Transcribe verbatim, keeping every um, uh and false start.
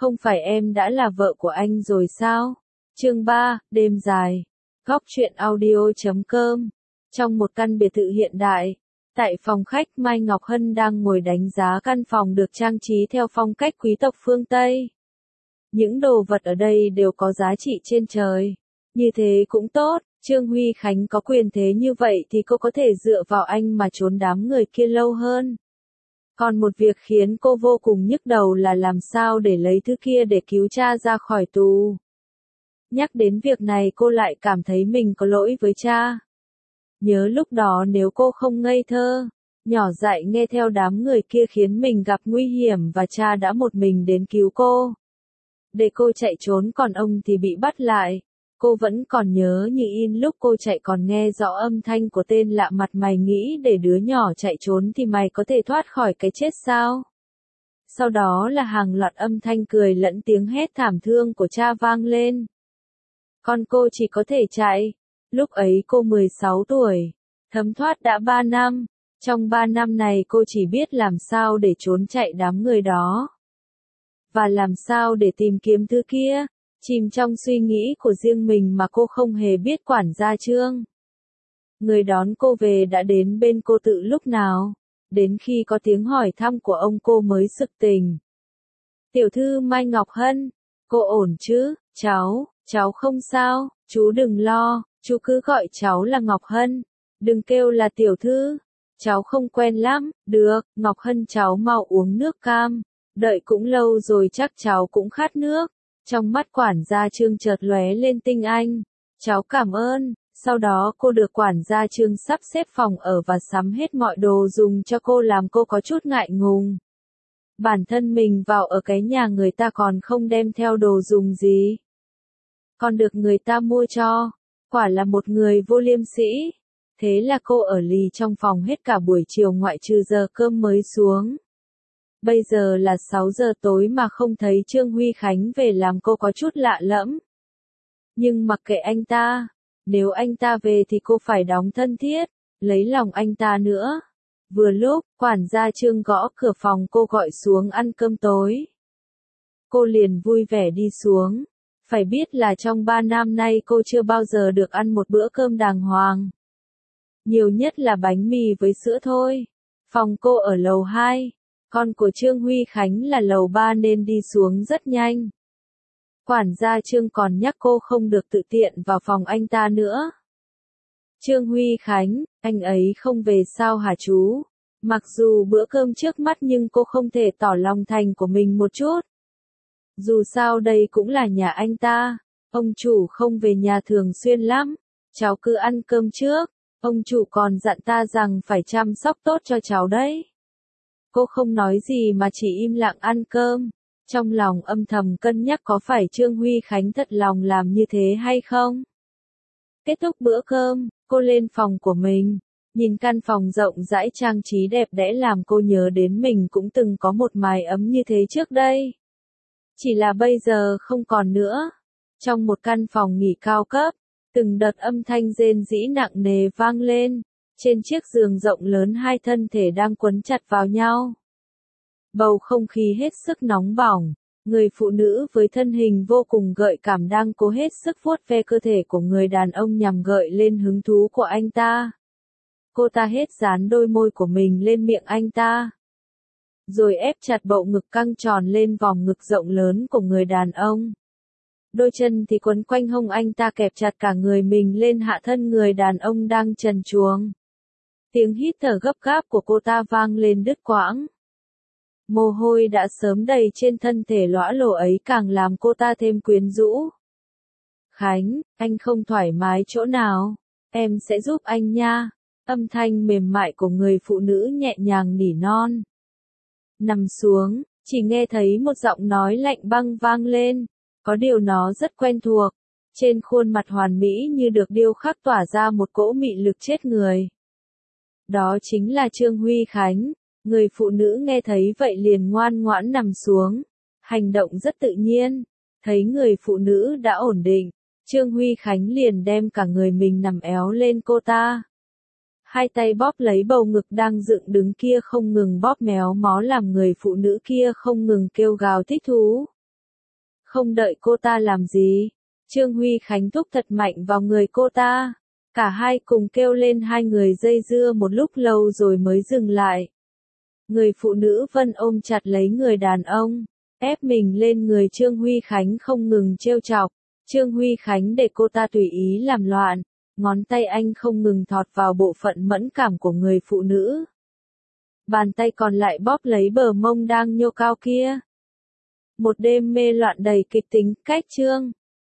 không phải em đã là vợ của anh rồi sao? Chương ba, đêm dài. Góc truyện audio chấm com. Trong một căn biệt thự hiện đại, tại phòng khách Mai Ngọc Hân đang ngồi đánh giá căn phòng được trang trí theo phong cách quý tộc phương Tây. Những đồ vật ở đây đều có giá trị trên trời. Như thế cũng tốt, Trương Huy Khánh có quyền thế như vậy thì cô có thể dựa vào anh mà trốn đám người kia lâu hơn. Còn một việc khiến cô vô cùng nhức đầu là làm sao để lấy thứ kia để cứu cha ra khỏi tù. Nhắc đến việc này cô lại cảm thấy mình có lỗi với cha. Nhớ lúc đó nếu cô không ngây thơ, nhỏ dại nghe theo đám người kia khiến mình gặp nguy hiểm và cha đã một mình đến cứu cô. Để cô chạy trốn còn ông thì bị bắt lại. Cô vẫn còn nhớ như in lúc cô chạy còn nghe rõ âm thanh của tên lạ mặt. Mày nghĩ để đứa nhỏ chạy trốn thì mày có thể thoát khỏi cái chết sao? Sau đó là hàng loạt âm thanh cười lẫn tiếng hét thảm thương của cha vang lên. Con cô chỉ có thể chạy. Lúc ấy cô mười sáu tuổi. Thấm thoát đã ba năm. Trong ba năm này cô chỉ biết làm sao để trốn chạy đám người đó. Và làm sao để tìm kiếm thứ kia. Chìm trong suy nghĩ của riêng mình mà cô không hề biết quản gia Trương. Người đón cô về đã đến bên cô tự lúc nào. Đến khi có tiếng hỏi thăm của ông cô mới sực tỉnh. Tiểu thư Mai Ngọc Hân, cô ổn chứ? Cháu, cháu không sao, chú đừng lo, chú cứ gọi cháu là Ngọc Hân. Đừng kêu là tiểu thư, cháu không quen lắm. Được, Ngọc Hân cháu mau uống nước cam. Đợi cũng lâu rồi chắc cháu cũng khát nước. Trong mắt quản gia Trương chợt lóe lên tinh anh. Cháu cảm ơn. Sau đó cô được quản gia Trương sắp xếp phòng ở và sắm hết mọi đồ dùng cho cô làm cô có chút ngại ngùng. Bản thân mình vào ở cái nhà người ta còn không đem theo đồ dùng gì. Còn được người ta mua cho. Quả là một người vô liêm sĩ. Thế là cô ở lì trong phòng hết cả buổi chiều ngoại trừ giờ cơm mới xuống. Bây giờ là sáu giờ tối mà không thấy Trương Huy Khánh về làm cô có chút lạ lẫm. Nhưng mặc kệ anh ta, nếu anh ta về thì cô phải đóng thân thiết, lấy lòng anh ta nữa. Vừa lúc, quản gia Trương gõ cửa phòng cô gọi xuống ăn cơm tối. Cô liền vui vẻ đi xuống. Phải biết là trong ba năm nay cô chưa bao giờ được ăn một bữa cơm đàng hoàng. Nhiều nhất là bánh mì với sữa thôi. Phòng cô ở lầu hai. Con của Trương Huy Khánh là lầu ba nên đi xuống rất nhanh. Quản gia Trương còn nhắc cô không được tự tiện vào phòng anh ta nữa. Trương Huy Khánh, anh ấy không về sao hả chú? Mặc dù bữa cơm trước mắt nhưng cô không thể tỏ lòng thành của mình một chút. Dù sao đây cũng là nhà anh ta. Ông chủ không về nhà thường xuyên lắm. Cháu cứ ăn cơm trước. Ông chủ còn dặn ta rằng phải chăm sóc tốt cho cháu đấy. Cô không nói gì mà chỉ im lặng ăn cơm. Trong lòng âm thầm cân nhắc có phải Trương Huy Khánh thật lòng làm như thế hay không. Kết thúc bữa cơm, cô lên phòng của mình. Nhìn căn phòng rộng rãi trang trí đẹp đẽ làm cô nhớ đến mình cũng từng có một mái ấm như thế trước đây. Chỉ là bây giờ không còn nữa. Trong một căn phòng nghỉ cao cấp, từng đợt âm thanh rên rĩ nặng nề vang lên. Trên chiếc giường rộng lớn hai thân thể đang quấn chặt vào nhau. Bầu không khí hết sức nóng bỏng. Người phụ nữ với thân hình vô cùng gợi cảm đang cố hết sức vuốt ve cơ thể của người đàn ông nhằm gợi lên hứng thú của anh ta. Cô ta hết dán đôi môi của mình lên miệng anh ta. Rồi ép chặt bầu ngực căng tròn lên vòng ngực rộng lớn của người đàn ông. Đôi chân thì quấn quanh hông anh ta kẹp chặt cả người mình lên hạ thân người đàn ông đang trần truồng. Tiếng hít thở gấp gáp của cô ta vang lên đứt quãng. Mồ hôi đã sớm đầy trên thân thể lõa lồ ấy càng làm cô ta thêm quyến rũ. Khánh, anh không thoải mái chỗ nào? Em sẽ giúp anh nha. Âm thanh mềm mại của người phụ nữ nhẹ nhàng nỉ non. Nằm xuống, chỉ nghe thấy một giọng nói lạnh băng vang lên. Có điều nó rất quen thuộc. Trên khuôn mặt hoàn mỹ như được điêu khắc tỏa ra một cỗ mị lực chết người. Đó chính là Trương Huy Khánh. Người phụ nữ nghe thấy vậy liền ngoan ngoãn nằm xuống. Hành động rất tự nhiên. Thấy người phụ nữ đã ổn định. Trương Huy Khánh liền đem cả người mình nằm éo lên cô ta. Hai tay bóp lấy bầu ngực đang dựng đứng kia không ngừng bóp méo mó làm người phụ nữ kia không ngừng kêu gào thích thú. không đợi cô ta làm gì. Trương Huy Khánh thúc thật mạnh vào người cô ta. Cả hai cùng kêu lên, hai người dây dưa một lúc lâu rồi mới dừng lại. Người phụ nữ Vân ôm chặt lấy người đàn ông, ép mình lên người Trương Huy Khánh không ngừng trêu chọc. Trương Huy Khánh để cô ta tùy ý làm loạn, ngón tay anh không ngừng thọt vào bộ phận mẫn cảm của người phụ nữ. Bàn tay còn lại bóp lấy bờ mông đang nhô cao kia. Một đêm mê loạn đầy kịch tính, cách chương.